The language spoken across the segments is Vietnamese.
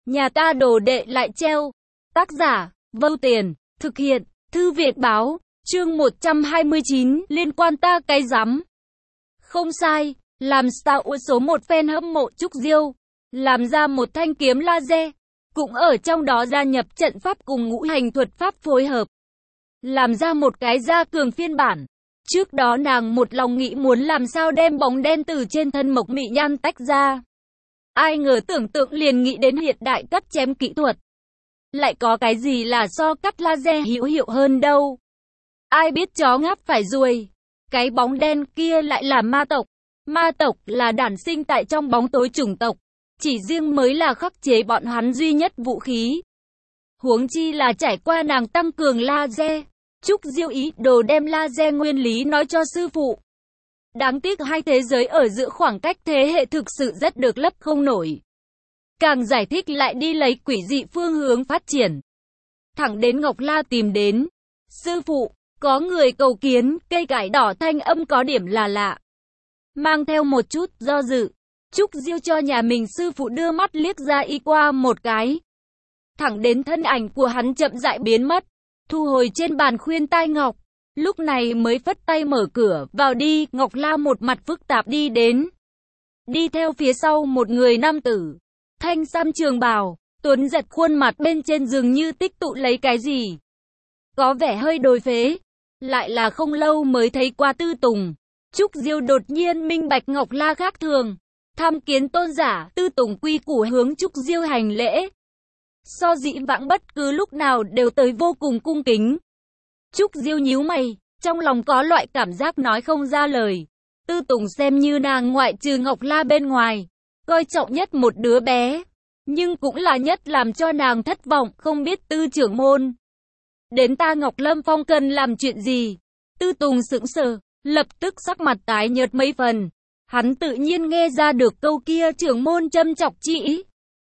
Nhà ta đồ đệ lại treo. Tác giả, Vâu Tiền, thực hiện, Thư viện báo, chương 129, liên quan ta cái rắm. Không sai, làm Star Wars số 1 fan hâm mộ Trúc Diêu, làm ra một thanh kiếm laser, cũng ở trong đó gia nhập trận pháp cùng ngũ hành thuật pháp phối hợp. Làm ra một cái gia cường phiên bản. Trước đó nàng một lòng nghĩ muốn làm sao đem bóng đen từ trên thân Mộc Mị Nhan tách ra. Ai ngờ tưởng tượng liền nghĩ đến hiện đại cắt chém kỹ thuật. Lại có cái gì là so cắt laser hữu hiệu hơn đâu. Ai biết chó ngáp phải ruồi. Cái bóng đen kia lại là ma tộc. Ma tộc là đản sinh tại trong bóng tối chủng tộc. Chỉ riêng mới là khắc chế bọn hắn duy nhất vũ khí. Huống chi là trải qua nàng tăng cường laser. Trúc Diêu ý đồ đem laser nguyên lý nói cho sư phụ. Đáng tiếc hai thế giới ở giữa khoảng cách thế hệ thực sự rất được lấp không nổi. Càng giải thích lại đi lấy quỷ dị phương hướng phát triển. Thẳng đến Ngọc La tìm đến. Sư phụ, có người cầu kiến, cây cải đỏ thanh âm có điểm là lạ. Mang theo một chút do dự. Trúc Diêu cho nhà mình sư phụ đưa mắt liếc ra y qua một cái. Thẳng đến thân ảnh của hắn chậm rãi biến mất. Thu hồi trên bàn khuyên tai ngọc. Lúc này mới phất tay mở cửa, vào đi, Ngọc La một mặt phức tạp đi đến. Đi theo phía sau một người nam tử. Thanh sam trường bào, tuấn giật khuôn mặt bên trên dường như tích tụ lấy cái gì. Có vẻ hơi đồi phế. Lại là không lâu mới thấy qua Tư Tùng. Trúc Diêu đột nhiên minh bạch Ngọc La khác thường. Tham kiến tôn giả, Tư Tùng quy củ hướng Trúc Diêu hành lễ. So dĩ vãng bất cứ lúc nào đều tới vô cùng cung kính. Trúc Diêu nhíu mày, trong lòng có loại cảm giác nói không ra lời. Tư Tùng xem như nàng ngoại trừ Ngọc La bên ngoài, coi trọng nhất một đứa bé. Nhưng cũng là nhất làm cho nàng thất vọng, không biết Tư trưởng môn. Đến ta Ngọc Lâm Phong cần làm chuyện gì? Tư Tùng sững sờ, lập tức sắc mặt tái nhợt mấy phần. Hắn tự nhiên nghe ra được câu kia trưởng môn châm chọc chỉ.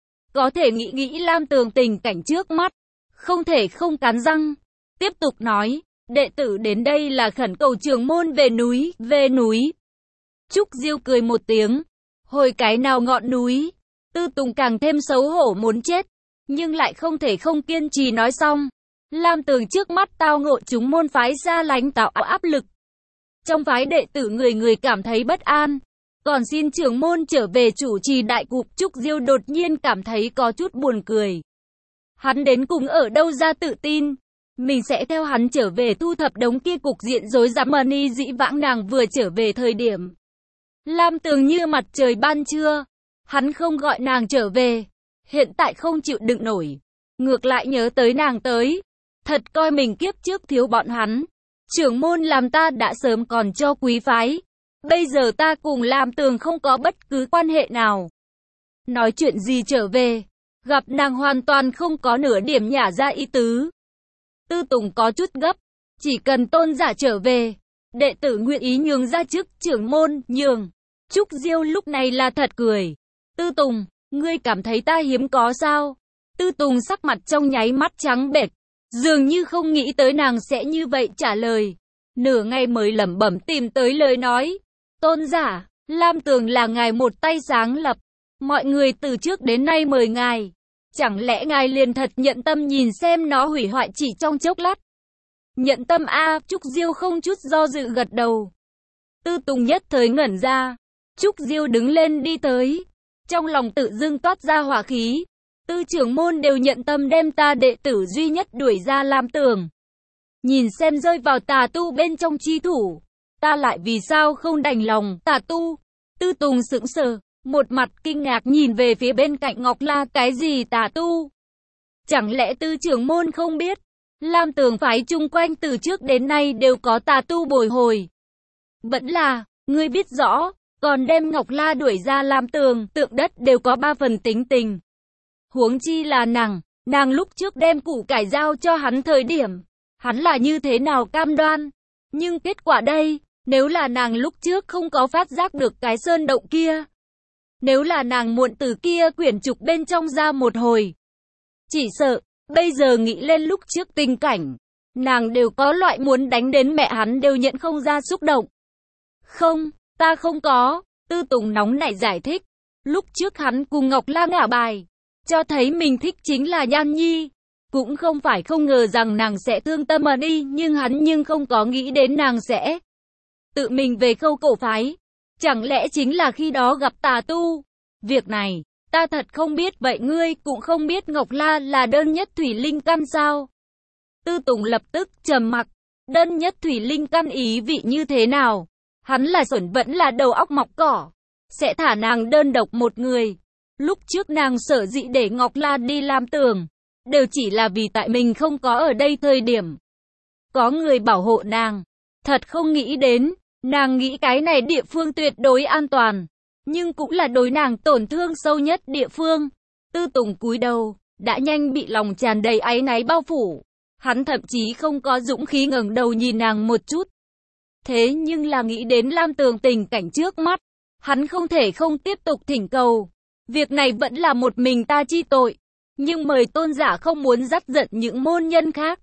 Có thể nghĩ Lam Tường tình cảnh trước mắt, không thể không cắn răng. Tiếp tục nói, đệ tử đến đây là khẩn cầu trưởng môn về núi. Trúc Diêu cười một tiếng, hồi cái nào ngọn núi. Tư Tùng càng thêm xấu hổ muốn chết, nhưng lại không thể không kiên trì nói xong. Lam Tường trước mắt tao ngộ chúng môn phái ra lánh tạo áp lực. Trong phái đệ tử người cảm thấy bất an. Còn xin trưởng môn trở về chủ trì đại cục. Trúc Diêu đột nhiên cảm thấy có chút buồn cười. Hắn đến cùng ở đâu ra tự tin. Mình sẽ theo hắn trở về thu thập đống kia cục diện rối rắm mà ni dĩ vãng nàng vừa trở về thời điểm. Lam Tường như mặt trời ban trưa. Hắn không gọi nàng trở về. Hiện tại không chịu đựng nổi. Ngược lại nhớ tới nàng tới. Thật coi mình kiếp trước thiếu bọn hắn. Trưởng môn làm ta đã sớm còn cho quý phái. Bây giờ ta cùng Lam Tường không có bất cứ quan hệ nào. Nói chuyện gì trở về. Gặp nàng hoàn toàn không có nửa điểm nhả ra ý tứ. Tư Tùng có chút gấp. Chỉ cần tôn giả trở về. Đệ tử nguyện ý nhường ra chức trưởng môn, nhường. Trúc Diêu lúc này là thật cười. Tư Tùng, ngươi cảm thấy ta hiếm có sao? Tư Tùng sắc mặt trong nháy mắt trắng bệch. Dường như không nghĩ tới nàng sẽ như vậy trả lời. Nửa ngày mới lẩm bẩm tìm tới lời nói. Tôn giả, Lam Tường là ngài một tay sáng lập. Mọi người từ trước đến nay mời ngài. Chẳng lẽ ngài liền thật nhận tâm nhìn xem nó hủy hoại chỉ trong chốc lát? Nhận tâm a. Trúc Diêu không chút do dự gật đầu. Tư Tùng nhất thời ngẩn ra. Trúc Diêu đứng lên đi tới. Trong lòng tự dưng toát ra hỏa khí. Tư trưởng môn đều nhận tâm đem ta đệ tử duy nhất đuổi ra Lam Tường. Nhìn xem rơi vào tà tu bên trong chi thủ. Ta lại vì sao không đành lòng, tà tu. Tư Tùng sững sờ, một mặt kinh ngạc nhìn về phía bên cạnh Ngọc La. Cái gì tà tu? Chẳng lẽ Tư trưởng môn không biết? Lam Tường phái chung quanh từ trước đến nay đều có tà tu bồi hồi. Vẫn là, ngươi biết rõ, còn đem Ngọc La đuổi ra Lam Tường, tượng đất đều có 3 phần tính tình. Huống chi là nàng lúc trước đem củ cải giao cho hắn thời điểm. Hắn là như thế nào cam đoan? Nhưng kết quả đây, nếu là nàng lúc trước không có phát giác được cái sơn động kia. Nếu là nàng muộn từ kia quyển trục bên trong ra một hồi. Chỉ sợ, bây giờ nghĩ lên lúc trước tình cảnh. Nàng đều có loại muốn đánh đến mẹ hắn đều nhận không ra xúc động. Không, ta không có. Tư Tùng nóng nảy giải thích. Lúc trước hắn cùng Ngọc La ngả bài. cho thấy mình thích chính là Nhan Nhi. Cũng không phải không ngờ rằng nàng sẽ thương tâm mà đi, nhưng hắn không có nghĩ đến nàng sẽ tự mình về Khâu Cổ phái. Chẳng lẽ chính là khi đó gặp tà tu? Việc này, ta thật không biết. Vậy ngươi cũng không biết Ngọc La là đơn nhất thủy linh căn sao? Tư Tùng lập tức trầm mặc. Đơn nhất thủy linh căn ý vị như thế nào? Hắn là xuẩn vẫn là đầu óc mọc cỏ. Sẽ thả nàng đơn độc một người. Lúc trước nàng sở dĩ để Ngọc La đi Lam Tường, đều chỉ là vì tại mình không có ở đây thời điểm có người bảo hộ nàng. Thật không nghĩ đến, nàng nghĩ cái này địa phương tuyệt đối an toàn, nhưng cũng là đối nàng tổn thương sâu nhất địa phương. Tư Tùng cúi đầu, đã nhanh bị lòng tràn đầy áy náy bao phủ. Hắn thậm chí không có dũng khí ngẩng đầu nhìn nàng một chút. Thế nhưng là nghĩ đến Lam Tường tình cảnh trước mắt, hắn không thể không tiếp tục thỉnh cầu. Việc này vẫn là một mình ta chi tội, nhưng mời tôn giả không muốn dắt giận những môn nhân khác.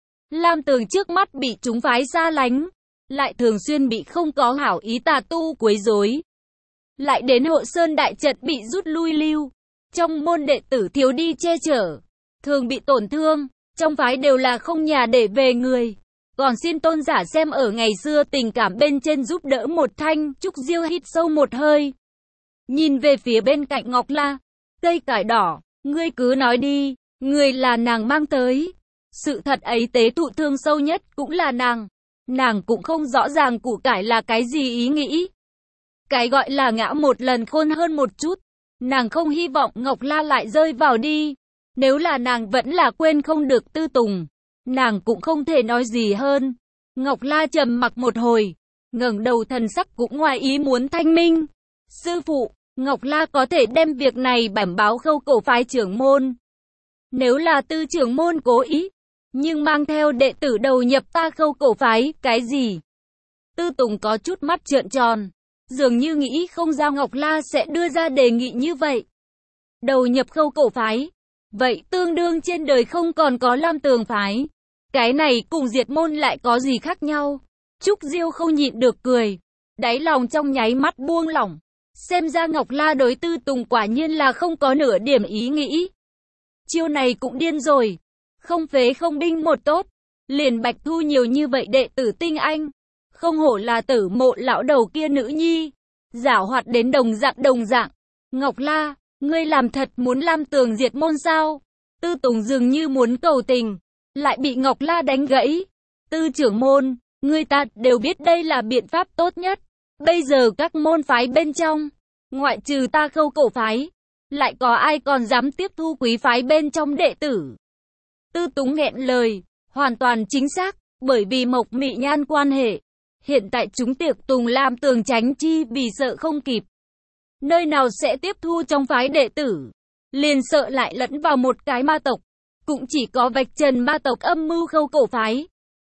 Lam Tường trước mắt bị chúng phái xa lánh, lại thường xuyên bị không có hảo ý tà tu quấy rối. Lại đến Hộ Sơn đại trận bị rút lui lưu, trong môn đệ tử thiếu đi che chở, thường bị tổn thương, trong phái đều là không nhà để về người. Còn xin tôn giả xem ở ngày xưa tình cảm bên trên giúp đỡ một thanh. Trúc Diêu hít sâu một hơi, nhìn về phía bên cạnh Ngọc La. Cây cải đỏ, ngươi cứ nói đi, người là nàng mang tới. Sự thật ấy tế thụ thương sâu nhất cũng là nàng. Nàng cũng không rõ ràng củ cải là cái gì ý nghĩ. Cái gọi là ngã một lần khôn hơn một chút. Nàng không hy vọng Ngọc La lại rơi vào đi. Nếu là nàng vẫn là quên không được Tư Tùng, nàng cũng không thể nói gì hơn. Ngọc La trầm mặc một hồi, ngẩng đầu thần sắc cũng ngoài ý muốn thanh minh. Sư phụ, Ngọc La có thể đem việc này bẩm báo Khâu Cổ phái trưởng môn. Nếu là Tư trưởng môn cố ý, nhưng mang theo đệ tử đầu nhập ta Khâu Cổ phái, cái gì? Tư Tùng có chút mắt trợn tròn, dường như nghĩ không ra Ngọc La sẽ đưa ra đề nghị như vậy. Đầu nhập Khâu Cổ phái, vậy tương đương trên đời không còn có Lam Tường phái. Cái này cùng diệt môn lại có gì khác nhau? Trúc Diêu không nhịn được cười, đáy lòng trong nháy mắt buông lỏng. Xem ra Ngọc La đối Tư Tùng quả nhiên là không có nửa điểm ý nghĩ. Chiêu này cũng điên rồi, không phế không binh một tốt, liền bạch thu nhiều như vậy đệ tử tinh anh. Không hổ là Tử Mộ lão đầu kia nữ nhi, giảo hoạt đến đồng dạng. Ngọc La, ngươi làm thật muốn Lam Tường diệt môn sao? Tư Tùng dường như muốn cầu tình, lại bị Ngọc La đánh gãy. Tư trưởng môn, người ta đều biết đây là biện pháp tốt nhất. Bây giờ các môn phái bên trong, ngoại trừ ta Khâu Cổ phái, lại có ai còn dám tiếp thu quý phái bên trong đệ tử? Tư Túng nghẹn lời, hoàn toàn chính xác, bởi vì Mộc Mị Nhan quan hệ. Hiện tại chúng tiệc tùng Lam Tường tránh chi vì sợ không kịp. Nơi nào sẽ tiếp thu trong phái đệ tử? Liền sợ lại lẫn vào một cái ma tộc. Cũng chỉ có vạch trần ma tộc âm mưu Khâu Cổ phái.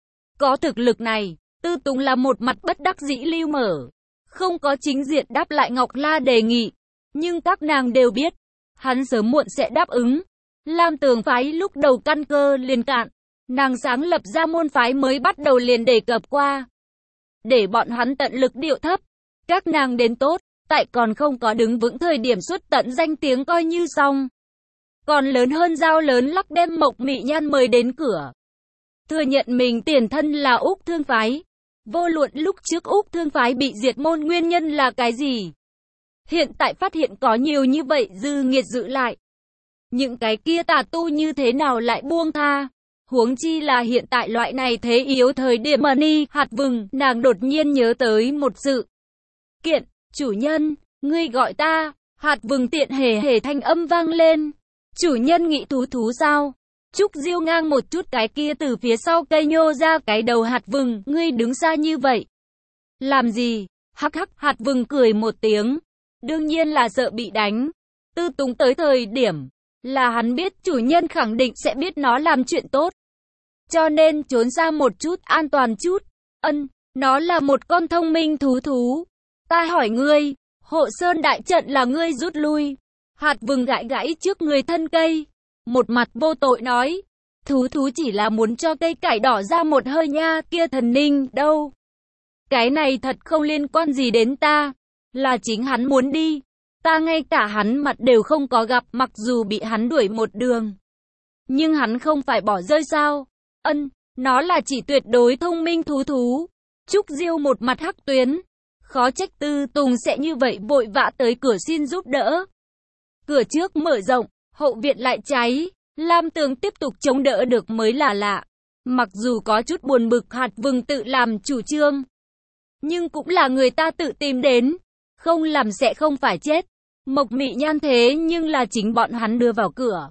Có thực lực này, Tư Tùng là một mặt bất đắc dĩ lưu mở. Không có chính diện đáp lại Ngọc La đề nghị. Nhưng các nàng đều biết, hắn sớm muộn sẽ đáp ứng. Lam Tường phái lúc đầu căn cơ liền cạn. Nàng sáng lập ra môn phái mới bắt đầu liền đề cập qua. Để bọn hắn tận lực điệu thấp. Các nàng đến tốt, tại còn không có đứng vững thời điểm xuất tận danh tiếng coi như xong. Còn lớn hơn dao lớn lắc đem Mộc Mị Nhan mời đến cửa. Thừa nhận mình tiền thân là Úc Thương phái. Vô luận lúc trước Úc Thương phái bị diệt môn nguyên nhân là cái gì. Hiện tại phát hiện có nhiều như vậy dư nghiệt giữ lại. Những cái kia tà tu như thế nào lại buông tha. Huống chi là hiện tại loại này thế yếu thời điểm mà Ni Hạt Vừng, nàng đột nhiên nhớ tới một sự kiện. Chủ nhân, ngươi gọi ta. Hạt Vừng tiện hề thanh âm vang lên. Chủ nhân nghĩ thú sao? Trúc Diêu ngang một chút cái kia từ phía sau cây nhô ra cái đầu Hạt Vừng, ngươi đứng xa như vậy. Làm gì? Hắc, Hạt Vừng cười một tiếng. Đương nhiên là sợ bị đánh. Tư Túng tới thời điểm là hắn biết chủ nhân khẳng định sẽ biết nó làm chuyện tốt. Cho nên trốn xa một chút, an toàn chút. Nó là một con thông minh thú. Ta hỏi ngươi, Hộ Sơn đại trận là ngươi rút lui. Hạt Vừng gãi trước người thân cây. Một mặt vô tội nói, thú chỉ là muốn cho cây cải đỏ ra một hơi nha, kia thần ninh đâu. Cái này thật không liên quan gì đến ta, là chính hắn muốn đi. Ta ngay cả hắn mặt đều không có gặp, mặc dù bị hắn đuổi một đường. Nhưng hắn không phải bỏ rơi sao? Nó là chỉ tuyệt đối thông minh thú. Trúc Diêu một mặt hắc tuyến. Khó trách Tư Tùng sẽ như vậy vội vã tới cửa xin giúp đỡ. Cửa trước mở rộng, hậu viện lại cháy. Lam Tường tiếp tục chống đỡ được mới là lạ. Mặc dù có chút buồn bực Hạt Vừng tự làm chủ trương, nhưng cũng là người ta tự tìm đến. Không làm sẽ không phải chết. Mộc Mị Nhan thế nhưng là chính bọn hắn đưa vào cửa.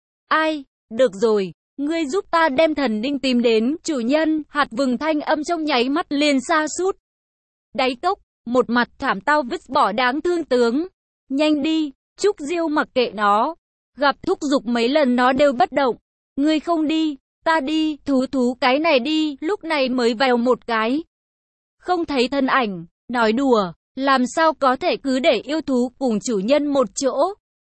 Ai, được rồi, ngươi giúp ta đem thần đinh tìm đến, chủ nhân. Hạt Vừng thanh âm trong nháy mắt liền sa sút đáy cốc, một mặt thảm tao vứt bỏ đáng thương tướng. Nhanh đi, Trúc Diêu mặc kệ nó. Gặp thúc giục mấy lần nó đều bất động. Ngươi không đi, ta đi, thú cái này đi, lúc này mới vào một cái. Không thấy thân ảnh, nói đùa, làm sao có thể cứ để yêu thú cùng chủ nhân một chỗ.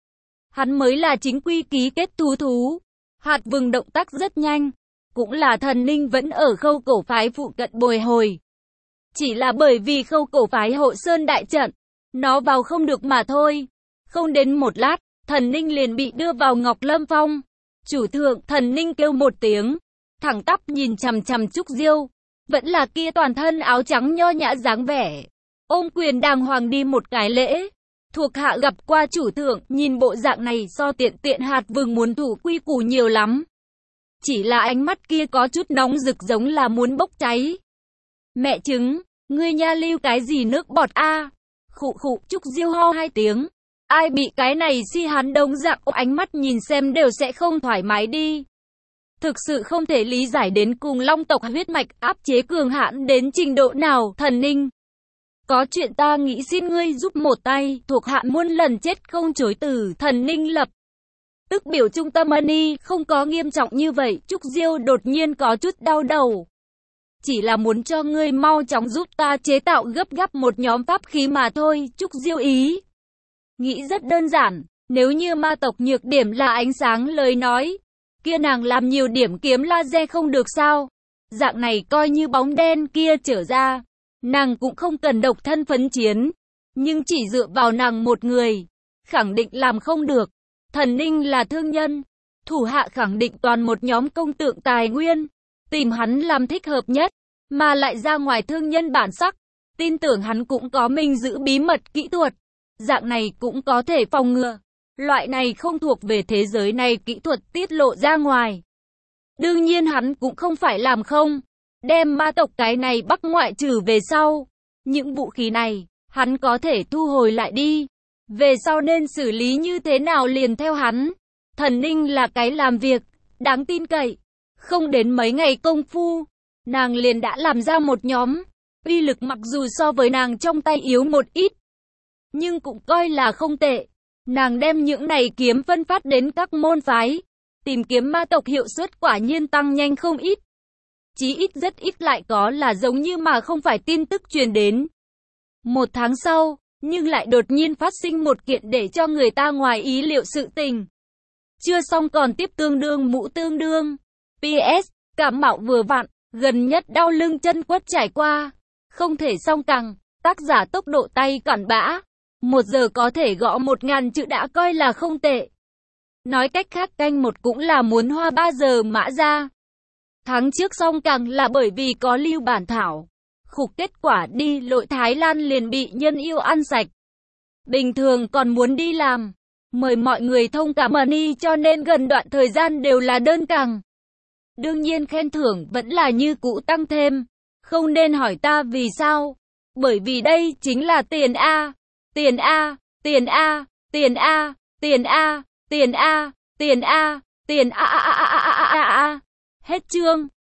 Hắn mới là chính quy ký kết thú. Hạt Vừng động tác rất nhanh, cũng là thần ninh vẫn ở Khâu Cổ phái phụ cận bồi hồi. Chỉ là bởi vì Khâu Cổ phái hộ sơn đại trận, nó vào không được mà thôi. Không đến một lát, thần ninh liền bị đưa vào Ngọc Lâm Phong. Chủ thượng, thần ninh kêu một tiếng, thẳng tắp nhìn chằm chằm Trúc Diêu, vẫn là kia toàn thân áo trắng nho nhã dáng vẻ, ôm quyền đàng hoàng đi một cái lễ. Thuộc hạ gặp qua chủ thượng, nhìn bộ dạng này so tiện Hạt Vừng muốn thủ quy củ nhiều lắm. Chỉ là ánh mắt kia có chút nóng rực giống là muốn bốc cháy. Mẹ chứng, ngươi nha lưu cái gì nước bọt a? Khụ, Trúc Diêu ho hai tiếng. Ai bị cái này si hắn đông dạng ánh mắt nhìn xem đều sẽ không thoải mái đi. Thực sự không thể lý giải đến cùng long tộc huyết mạch áp chế cường hãn đến trình độ nào. Thần ninh, có chuyện ta nghĩ xin ngươi giúp một tay, thuộc hạ muôn lần chết không chối từ. Thần ninh lập tức biểu trung tâm ân, không có nghiêm trọng như vậy. Trúc Diêu đột nhiên có chút đau đầu. Chỉ là muốn cho ngươi mau chóng giúp ta chế tạo gấp một nhóm pháp khí mà thôi. Trúc Diêu ý nghĩ rất đơn giản, nếu như ma tộc nhược điểm là ánh sáng lời nói, kia nàng làm nhiều điểm kiếm laser không được sao? Dạng này coi như bóng đen kia trở ra, nàng cũng không cần độc thân phấn chiến, nhưng chỉ dựa vào nàng một người, khẳng định làm không được. Thần ninh là thương nhân, thủ hạ khẳng định toàn một nhóm công tượng tài nguyên, tìm hắn làm thích hợp nhất, mà lại ra ngoài thương nhân bản sắc, tin tưởng hắn cũng có mình giữ bí mật kỹ thuật. Dạng này cũng có thể phòng ngừa. Loại này không thuộc về thế giới này kỹ thuật tiết lộ ra ngoài. Đương nhiên hắn cũng không phải làm không. Đem ma tộc cái này bắc ngoại trừ về sau. Những vũ khí này, hắn có thể thu hồi lại đi. Về sau nên xử lý như thế nào liền theo hắn. Thần ninh là cái làm việc, đáng tin cậy. Không đến mấy ngày công phu, nàng liền đã làm ra một nhóm. Uy lực mặc dù so với nàng trong tay yếu một ít, nhưng cũng coi là không tệ. Nàng đem những này kiếm phân phát đến các môn phái. Tìm kiếm ma tộc hiệu suất quả nhiên tăng nhanh không ít. Chí ít rất ít lại có là giống như mà không phải tin tức truyền đến. Một tháng sau, nhưng lại đột nhiên phát sinh một kiện để cho người ta ngoài ý liệu sự tình. Chưa xong còn tiếp tương đương mũ tương đương. PS, cảm mạo vừa vặn, gần nhất đau lưng chân quất trải qua. Không thể song cẳng, tác giả tốc độ tay cản bã. 1 giờ có thể gõ 1000 chữ đã coi là không tệ. Nói cách khác canh một cũng là muốn hoa 3 giờ mã ra. Tháng trước song càng là bởi vì có lưu bản thảo. Khục kết quả đi lội Thái Lan liền bị nhân yêu ăn sạch. Bình thường còn muốn đi làm. Mời mọi người thông cảm ơn cho nên gần đoạn thời gian đều là đơn càng. Đương nhiên khen thưởng vẫn là như cũ tăng thêm. Không nên hỏi ta vì sao. Bởi vì đây chính là tiền A. Tiền A, tiền A, tiền A, tiền A, tiền A, tiền A, tiền A. Hết chương.